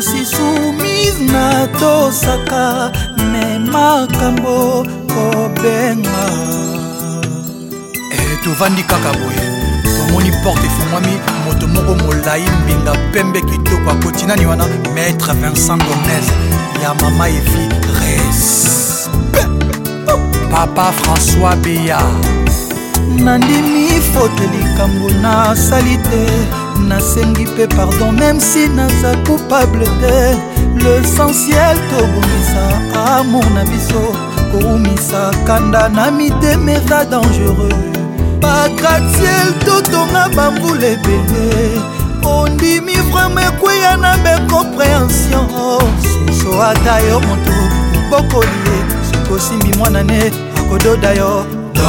mwasi soumise na tosaka me makambo kobenga tovandi kaka boye tomoni porte efungwami moto moko molai mbinga pembe kitoko akoti nani wana maître Vincent Gomez ya mama Evi respect papa François Beya nandimi fote likambo na salite nasengi pe pardon même si naza coupable te l'essentiel tobongisa amour na biso koumisa kanda na mitema eza dangereux bagratiel totonga bambula ebele ondimi vraimen ekweya na becompréhension soso ata yo moto bokolie sokosimbi mwana ne akododa yo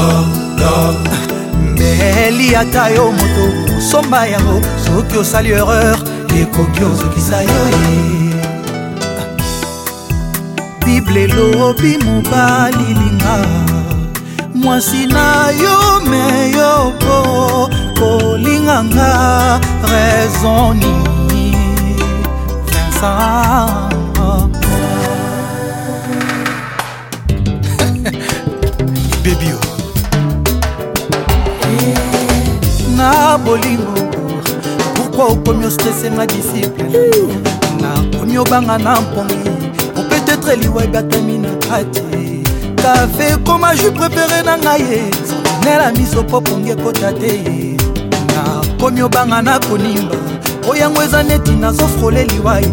mbeli ata yo moto osomba yango soki osali erreur ekoki ozokisa yo bible elobi mobali linga mwasi na yo meyo po kolinganga raison nini Vincent bebio na bolingo pourquoi okomi ostresse ma discipline na komi obanga na mpongi peut-être liwa ebatami na kati kafe koma ju préféré na ngai nela miso po pongi ekota te na komi obanga na konimba oyango eza neti nazofrole liwai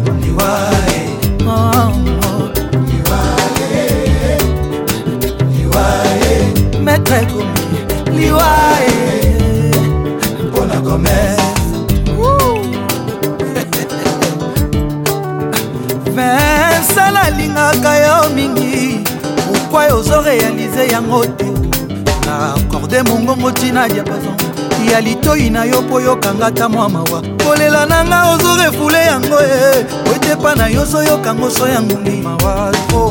maître komi liwai mpona Gomez Vincent alingaka yo mingi pourquoi ozorealize yango te na accorde mongongo ntina diapason ya litoi na yo po yokanga ta mwa mawa kolela nanga ozorefule yango oite pa na yo soyokango so yango ngi mawa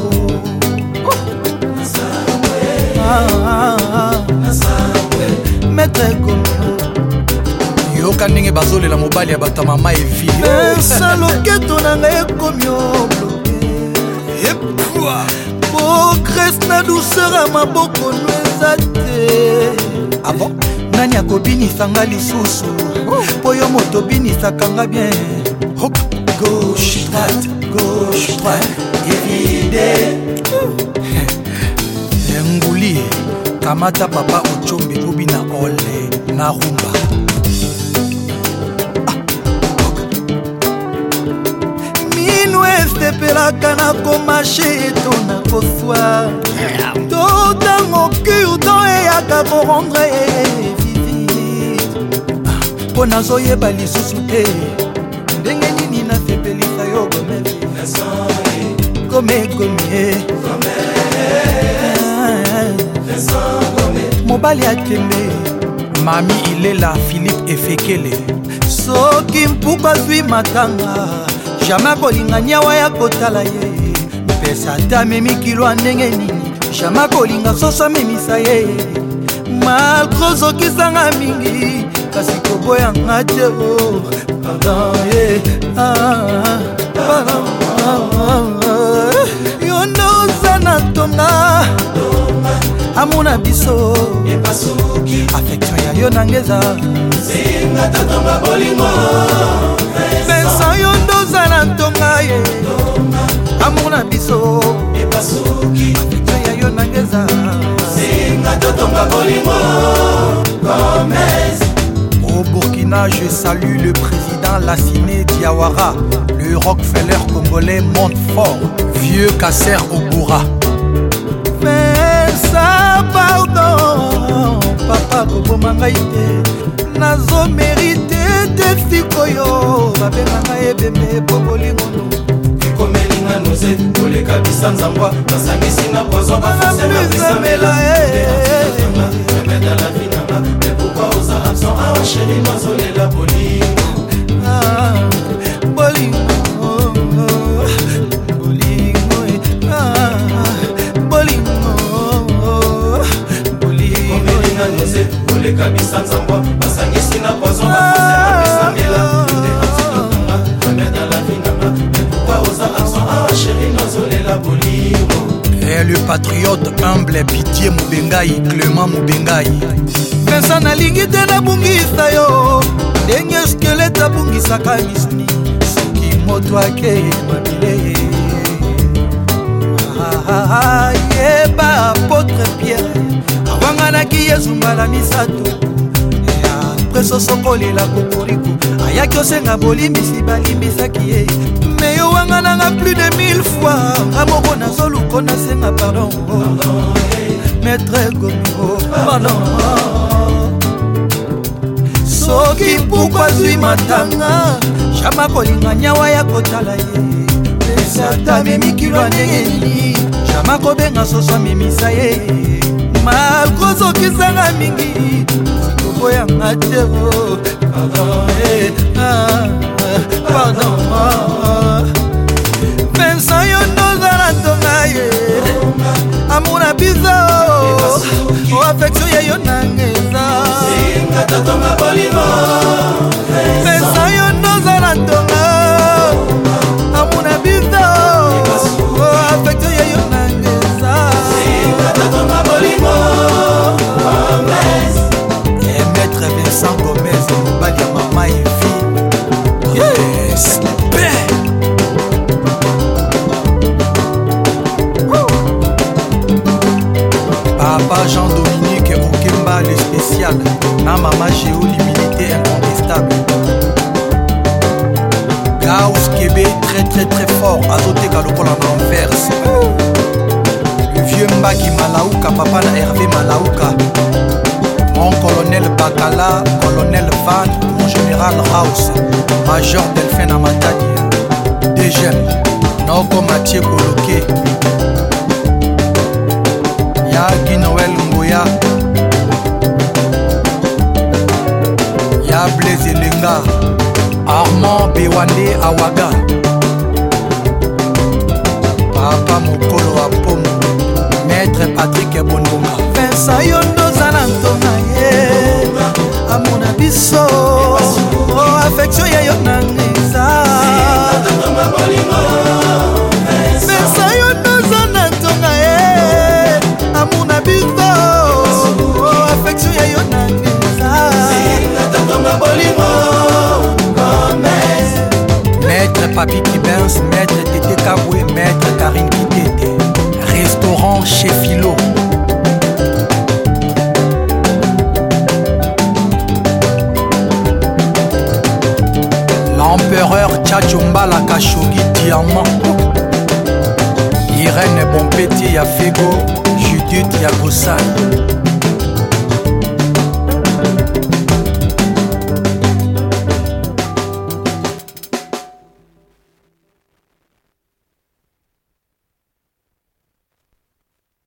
maître komi yoka ndenge bazolela mobali ya bato mama Evi Vincent loketo nanga ekomi obloke bokres na douceur ya maboko nweza te abo nani akobinisanga lisusu po yo moto obinisakanga bien hop gauche droite evide enguli kamata papa ochombe obi na ole na rumba esepelaka na komashe eto na koswa to ntango curdan eyaka korendre visite mpo nazoyeba lisusu te ndenge nini nasepelisa yo gomegomie mobali akende mami ilela Philippe Efekele soki mpuku azwi matanga jamais kolinga nyawa ya kotala ye pesa ata memi kilo ndenge nini jamais kolinga soso amemisa ye malgré ozokisanga mingi kasi koboyanga te pardon ye yo nde oza na tonga amona biso affection ya yo nangeza Vincent yo nde oza na ntonga ye amona biso affection ya yo nangeza au Burkina je salue le président Lassine Diawara, le Rockefeller congolais monte fort, vieux Kasser Obura. Vincent pardon papa koboma ngai te nazo mérite te sikoyo babenganga ebembe po bolingono ekomelinga noze koleka bisanzangwa basangisi na pozo bafonse na bisamela remède à la vie nanga mais pourquoi osa absent awa chéri nazolela bolingo koleka bisanzangwa basangisi na pozo bafonse na bisamela remède à la vie nanga Et le patriote humble Pitié Moubengai, Clément Moubengai. Vincent nalingi te nabungisa yo ndenge skelete abungisaka misuni soki moto akeye mabile. Yeba apôtre Pierre awanganaki Yesu mbala misato preso sokolela kokoriko ayaki osenga bolimbisi balimbisaki ye me yo wangananga plus de 1000 fois amoko nazoluka nasenga pardon maître Gomingo pardon soki pourquoi zwi matanga jama kolinga nyawa ya kotala ye pesata memikilwa ndenge nini jama kobenga soso memisa ye malkozokisanga mingi sikoboyanga te pardon Vincent yo ndozala ntonga ye amuna biso o affection ye yo nangeza Vincent yo ndozala ntonga amuna biso o affection ye yo nangeza et maître Vincent Gomez mobali ya mama evi yes Papa Jean-Dominique Okemba le spécial na mama Géo l'humilité incontestable Gauss Kébé très fort azoteka lokola na Anvers le vieux Mbaki Malaouka papa na Hervé Malaouka mon colonel Bakala colonel Van mon général House major Delphin Amatadi DGM Noko Mathieu Koloké Yagi Noël Ngoya Ya Blaise Lenga Armand Bewande Awaga Papa Mokolo Apomo Maître Patrick Bondonga Vincent Yondo Zalantonga ye Amona biso affection ya yo nangeza Vincent Yondo Zalantonga ye Amona biso affection ya yo nangeza Maître Papi Kibens, Maître Tété Kaboué, Maître Karine Kitete Restaurant chez Philo L'empereur Tchatchombala Kashogi Diamant Irène Bonpetit Yafego Judith Yagosai